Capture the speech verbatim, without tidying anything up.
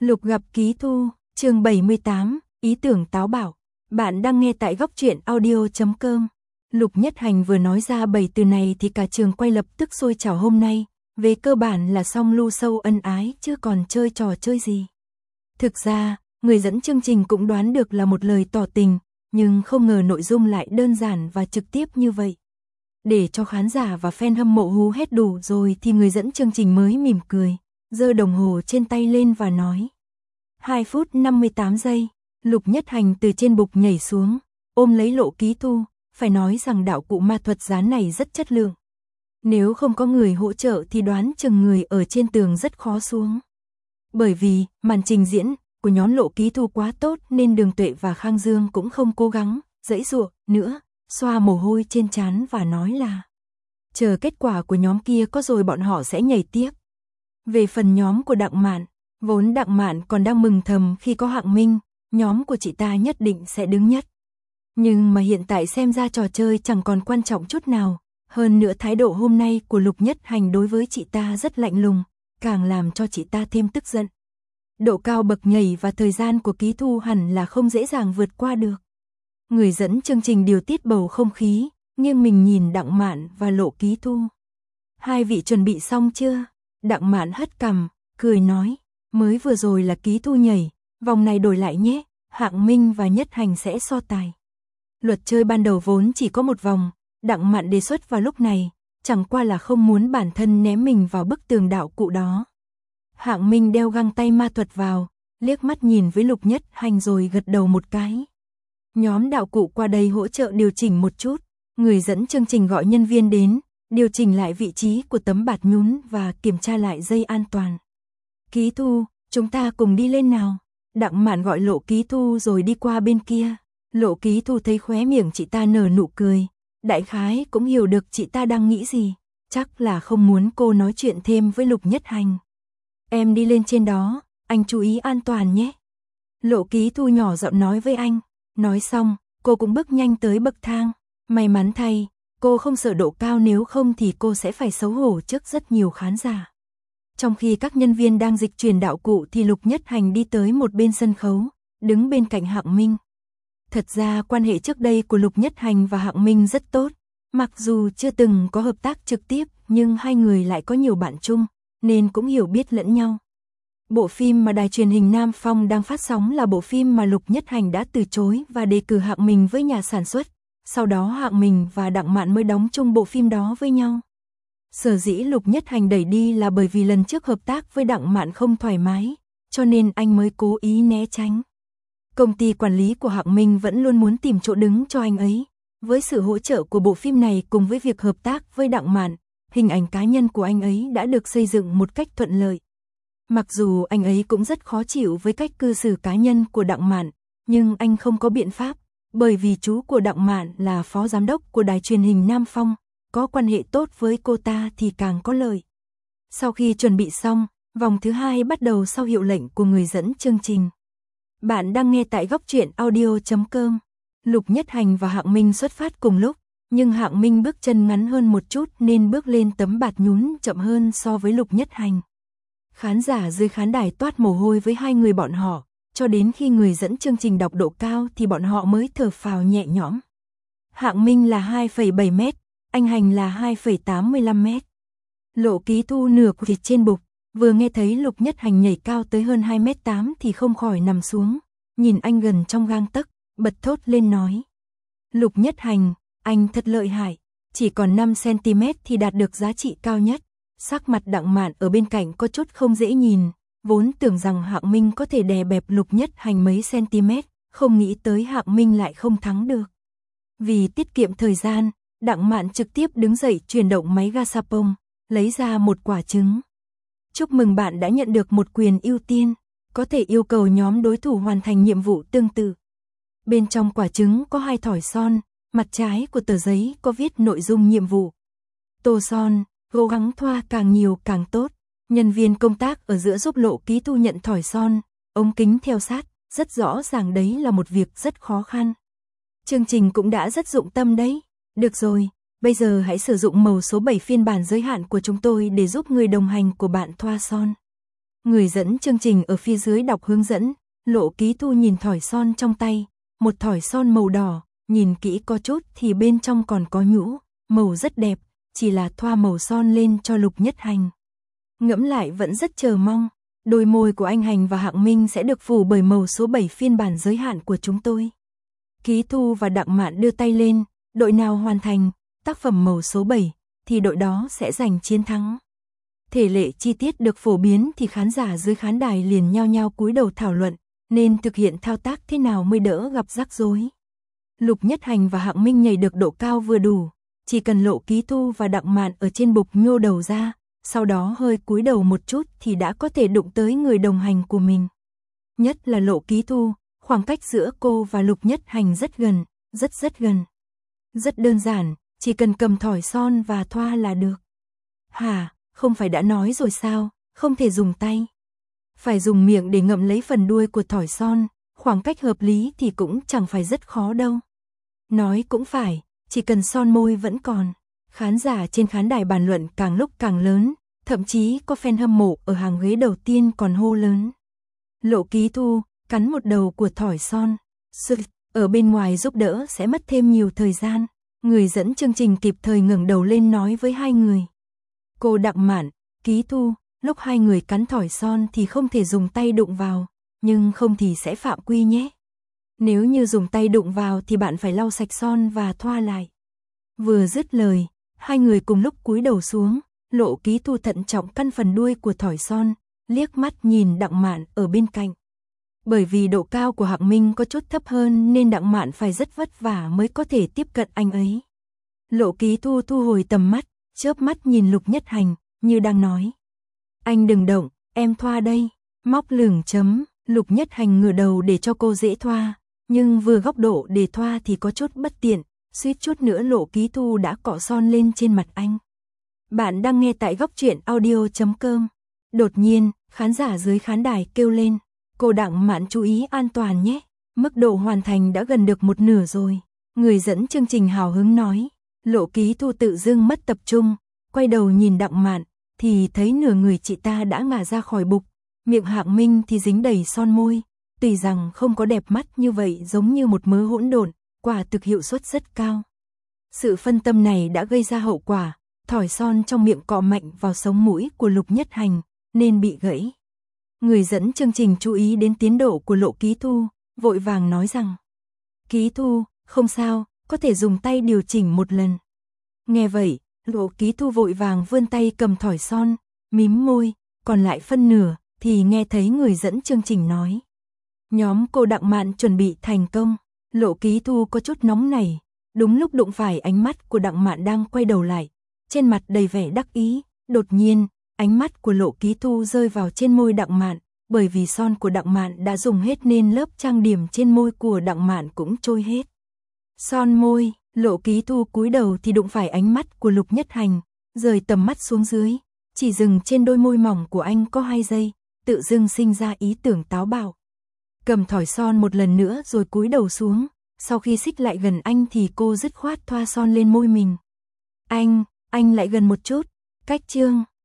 Lục gặp Ký Thu, chương bảy mươi tám, ý tưởng táo bạo. Bạn đang nghe tại góc truyện audio chấm com. Lục Nhất Hành vừa nói ra bảy từ này thì cả trường quay lập tức sôi trào. Hôm nay, về cơ bản là song lưu sâu ân ái chứ còn chơi trò chơi gì. Thực ra, người dẫn chương trình cũng đoán được là một lời tỏ tình, nhưng không ngờ nội dung lại đơn giản và trực tiếp như vậy. Để cho khán giả và fan hâm mộ hú hét đủ rồi thì người dẫn chương trình mới mỉm cười, giơ đồng hồ trên tay lên và nói. hai phút năm mươi tám giây, Lục Nhất Hành từ trên bục nhảy xuống, ôm lấy Lộ Ký Thu, phải nói rằng đạo cụ ma thuật dán này rất chất lượng. Nếu không có người hỗ trợ thì đoán chừng người ở trên tường rất khó xuống. Bởi vì, màn trình diễn của nhóm Lộ Ký Thu quá tốt nên Đường Tuệ và Khang Dương cũng không cố gắng, giãy giụa nữa, xoa mồ hôi trên trán và nói là chờ kết quả của nhóm kia có rồi bọn họ sẽ nhảy tiếp. Về phần nhóm của Đặng Mạn, vốn Đặng Mạn còn đang mừng thầm khi có Hạng Minh, nhóm của chị ta nhất định sẽ đứng nhất. Nhưng mà hiện tại xem ra trò chơi chẳng còn quan trọng chút nào, hơn nữa thái độ hôm nay của Lục Nhất Hành đối với chị ta rất lạnh lùng, càng làm cho chị ta thêm tức giận. Độ cao bậc nhảy và thời gian của Ký Thu hẳn là không dễ dàng vượt qua được. Người dẫn chương trình điều tiết bầu không khí, nghiêng mình nhìn Đặng Mạn và Lộ Ký Thu. Hai vị chuẩn bị xong chưa? Đặng Mạn hất cằm, cười nói, mới vừa rồi là Ký Thu nhảy, vòng này đổi lại nhé, Hạng Minh và Nhất Hành sẽ so tài. Luật chơi ban đầu vốn chỉ có một vòng, Đặng Mạn đề xuất vào lúc này, chẳng qua là không muốn bản thân ném mình vào bức tường đạo cụ đó. Hạng Minh đeo găng tay ma thuật vào, liếc mắt nhìn với Lục Nhất Hành rồi gật đầu một cái. Nhóm đạo cụ qua đây hỗ trợ điều chỉnh một chút, người dẫn chương trình gọi nhân viên đến, điều chỉnh lại vị trí của tấm bạt nhún và kiểm tra lại dây an toàn. Ký Thu, chúng ta cùng đi lên nào. Đặng Mạn gọi Lộ Ký Thu rồi đi qua bên kia. Lộ Ký Thu thấy khóe miệng chị ta nở nụ cười, đại khái cũng hiểu được chị ta đang nghĩ gì, chắc là không muốn cô nói chuyện thêm với Lục Nhất Hành. Em đi lên trên đó, anh chú ý an toàn nhé. Lộ Ký Thu nhỏ giọng nói với anh, nói xong, cô cũng bước nhanh tới bậc thang, may mắn thay, cô không sợ độ cao nếu không thì cô sẽ phải xấu hổ trước rất nhiều khán giả. Trong khi các nhân viên đang dịch chuyển đạo cụ thì Lục Nhất Hành đi tới một bên sân khấu, đứng bên cạnh Hạng Minh. Thật ra quan hệ trước đây của Lục Nhất Hành và Hạng Minh rất tốt, mặc dù chưa từng có hợp tác trực tiếp nhưng hai người lại có nhiều bạn chung, nên cũng hiểu biết lẫn nhau. Bộ phim mà đài truyền hình Nam Phong đang phát sóng là bộ phim mà Lục Nhất Hành đã từ chối và đề cử Hạng Minh với nhà sản xuất, sau đó Hạng Minh và Đặng Mạn mới đóng chung bộ phim đó với nhau. Sở dĩ Lục Nhất Hành đẩy đi là bởi vì lần trước hợp tác với Đặng Mạn không thoải mái, cho nên anh mới cố ý né tránh. Công ty quản lý của Hạng Minh vẫn luôn muốn tìm chỗ đứng cho anh ấy. Với sự hỗ trợ của bộ phim này cùng với việc hợp tác với Đặng Mạn, hình ảnh cá nhân của anh ấy đã được xây dựng một cách thuận lợi. Mặc dù anh ấy cũng rất khó chịu với cách cư xử cá nhân của Đặng Mạn, nhưng anh không có biện pháp, bởi vì chú của Đặng Mạn là phó giám đốc của đài truyền hình Nam Phong, có quan hệ tốt với cô ta thì càng có lợi. Sau khi chuẩn bị xong, vòng thứ hai bắt đầu sau hiệu lệnh của người dẫn chương trình. Bạn đang nghe tại góc truyện audio chấm com. Lục Nhất Hành và Hạng Minh xuất phát cùng lúc, nhưng Hạng Minh bước chân ngắn hơn một chút nên bước lên tấm bạt nhún chậm hơn so với Lục Nhất Hành. Khán giả dưới khán đài toát mồ hôi với hai người bọn họ, cho đến khi người dẫn chương trình đọc độ cao thì bọn họ mới thở phào nhẹ nhõm. Hạng Minh là hai phẩy bảy mét, anh Hành là hai phẩy tám mươi lăm mét. Lộ Ký Thu nửa quỳ trên bục, vừa nghe thấy Lục Nhất Hành nhảy cao tới hơn hai mét tám thì không khỏi nằm xuống, nhìn anh gần trong gang tấc, bật thốt lên nói. Lục Nhất Hành, anh thật lợi hại, chỉ còn năm xăng ti mét thì đạt được giá trị cao nhất. Sắc mặt Đặng Mạn ở bên cạnh có chút không dễ nhìn, vốn tưởng rằng Hạng Minh có thể đè bẹp Lục Nhất Hành mấy cm, không nghĩ tới Hạng Minh lại không thắng được. Vì tiết kiệm thời gian, Đặng Mạn trực tiếp đứng dậy chuyển động máy Gashapon, lấy ra một quả trứng. Chúc mừng bạn đã nhận được một quyền ưu tiên, có thể yêu cầu nhóm đối thủ hoàn thành nhiệm vụ tương tự. Bên trong quả trứng có hai thỏi son, mặt trái của tờ giấy có viết nội dung nhiệm vụ. Tô son, cố gắng thoa càng nhiều càng tốt. Nhân viên công tác ở giữa giúp Lộ Ký Thu nhận thỏi son, ống kính theo sát, rất rõ ràng đấy là một việc rất khó khăn. Chương trình cũng đã rất dụng tâm đấy. Được rồi, bây giờ hãy sử dụng màu số bảy phiên bản giới hạn của chúng tôi để giúp người đồng hành của bạn thoa son. Người dẫn chương trình ở phía dưới đọc hướng dẫn, Lộ Ký Thu nhìn thỏi son trong tay, một thỏi son màu đỏ, nhìn kỹ có chút thì bên trong còn có nhũ, màu rất đẹp, chỉ là thoa màu son lên cho Lục Nhất Hành. Ngẫm lại vẫn rất chờ mong, đôi môi của anh Hành và Hạng Minh sẽ được phủ bởi màu số bảy phiên bản giới hạn của chúng tôi. Ký Thu và Đặng Mạn đưa tay lên, đội nào hoàn thành tác phẩm màu số bảy thì đội đó sẽ giành chiến thắng. Thể lệ chi tiết được phổ biến thì khán giả dưới khán đài liền nhao nhao cúi đầu thảo luận, nên thực hiện thao tác thế nào mới đỡ gặp rắc rối. Lục Nhất Hành và Hạng Minh nhảy được độ cao vừa đủ, chỉ cần Lộ Ký Thu và Đặng Mạn ở trên bục nhô đầu ra, sau đó hơi cúi đầu một chút thì đã có thể đụng tới người đồng hành của mình. Nhất là Lộ Ký Thu, khoảng cách giữa cô và Lục Nhất Hành rất gần, rất rất gần. Rất đơn giản, chỉ cần cầm thỏi son và thoa là được. Hả, không phải đã nói rồi sao, không thể dùng tay. Phải dùng miệng để ngậm lấy phần đuôi của thỏi son, khoảng cách hợp lý thì cũng chẳng phải rất khó đâu. Nói cũng phải, chỉ cần son môi vẫn còn. Khán giả trên khán đài bàn luận càng lúc càng lớn, thậm chí có fan hâm mộ ở hàng ghế đầu tiên còn hô lớn. Lộ Ký Thu cắn một đầu của thỏi son. Sự ở bên ngoài giúp đỡ sẽ mất thêm nhiều thời gian. Người dẫn chương trình kịp thời ngẩng đầu lên nói với hai người. Cô Đặng Mạn, Ký Thu, lúc hai người cắn thỏi son thì không thể dùng tay đụng vào, nhưng không thì sẽ phạm quy nhé. Nếu như dùng tay đụng vào thì bạn phải lau sạch son và thoa lại. Vừa dứt lời, hai người cùng lúc cúi đầu xuống, Lộ Ký Thu thận trọng căn phần đuôi của thỏi son, liếc mắt nhìn Đặng Mạn ở bên cạnh. Bởi vì độ cao của Hạng Minh có chút thấp hơn nên Đặng Mạn phải rất vất vả mới có thể tiếp cận anh ấy. Lộ Ký Thu thu hồi tầm mắt, chớp mắt nhìn Lục Nhất Hành, như đang nói. Anh đừng động, em thoa đây. Móc lửng chấm, Lục Nhất Hành ngửa đầu để cho cô dễ thoa, nhưng vừa góc độ để thoa thì có chút bất tiện, suýt chút nữa Lộ Ký Thu đã cọ son lên trên mặt anh. Bạn đang nghe tại góc truyện audio chấm com. Đột nhiên, khán giả dưới khán đài kêu lên. Cô Đặng Mạn chú ý an toàn nhé, mức độ hoàn thành đã gần được một nửa rồi. Người dẫn chương trình hào hứng nói. Lộ Ký Thu tự dưng mất tập trung, quay đầu nhìn Đặng Mạn, thì thấy nửa người chị ta đã ngả ra khỏi bục. Miệng Hạng Minh thì dính đầy son môi, tuy rằng không có đẹp mắt như vậy giống như một mớ hỗn độn, quả thực hiệu suất rất cao. Sự phân tâm này đã gây ra hậu quả, thỏi son trong miệng cọ mạnh vào sống mũi của Lục Nhất Hành, nên bị gãy. Người dẫn chương trình chú ý đến tiến độ của Lộ Ký Thu, vội vàng nói rằng. Ký Thu, không sao, có thể dùng tay điều chỉnh một lần. Nghe vậy, Lộ Ký Thu vội vàng vươn tay cầm thỏi son, mím môi, còn lại phân nửa, thì nghe thấy người dẫn chương trình nói. Nhóm cô Đặng Mạn chuẩn bị thành công. Lộ Ký Thu có chút nóng nảy, đúng lúc đụng phải ánh mắt của Đặng Mạn đang quay đầu lại, trên mặt đầy vẻ đắc ý. Đột nhiên, ánh mắt của Lộ Ký Thu rơi vào trên môi Đặng Mạn, bởi vì son của Đặng Mạn đã dùng hết nên lớp trang điểm trên môi của Đặng Mạn cũng trôi hết. Son môi, Lộ Ký Thu cúi đầu thì đụng phải ánh mắt của Lục Nhất Hành, rời tầm mắt xuống dưới, chỉ dừng trên đôi môi mỏng của anh có hai giây, tự dưng sinh ra ý tưởng táo bạo. Cầm thỏi son một lần nữa rồi cúi đầu xuống, sau khi xích lại gần anh thì cô dứt khoát thoa son lên môi mình. Anh, anh lại gần một chút, cách chương.